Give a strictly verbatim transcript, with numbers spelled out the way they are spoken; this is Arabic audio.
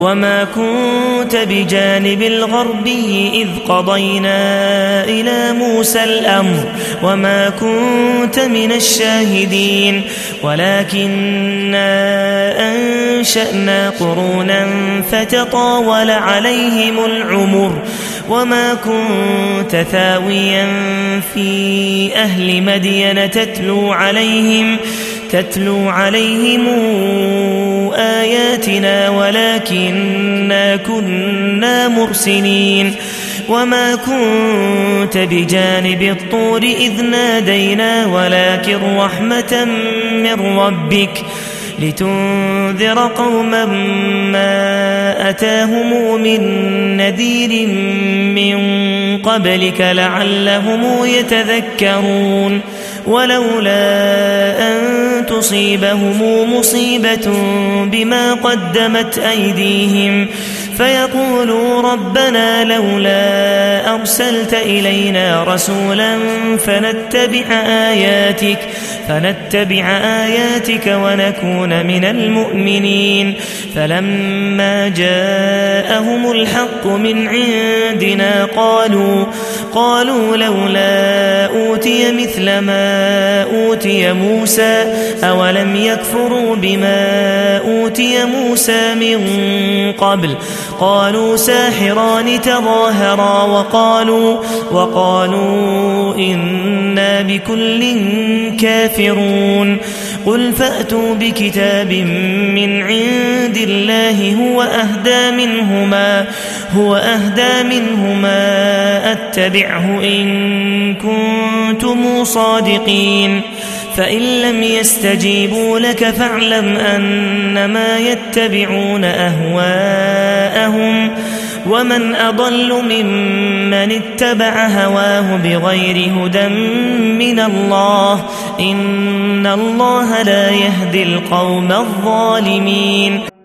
وما كنت بجانب الغربي إذ قضينا إلى موسى الأمر وما كنت من الشاهدين ولكننا أنشأنا قرونا فتطاول عليهم العمر وما كنت ثاويا في أهل مدين تتلو عليهم تتلو عليهم آياتنا ولكننا كنا مرسلين وما كنت بجانب الطور إذ نادينا ولكن رحمة من ربك لتنذر قوما ما أتاهم من نذير من قبلك لعلهم يتذكرون ولولا أن تصيبهم مصيبة بما قدمت أيديهم فيقولوا ربنا لولا أرسلت إلينا رسولا فنتبع آياتك فنتبع آياتك ونكون من المؤمنين فلما جاءهم الحق من عندنا قالوا قالوا لولا أوتي مثل ما أوتي موسى أولم يكفروا بما أوتي موسى من قبل قالوا ساحران تظاهرا وقالوا وقالوا إنا بكل كافرون قل فأتوا بكتاب من عند الله هو أهدى منهما هو أهدى منهما أتبعه إن كنتم صادقين فإن لم يستجيبوا لك فاعلم أنما يتبعون أهواءهم ومن أضل ممن اتبع هواه بغير هدى من الله إن الله لا يهدي القوم الظالمين.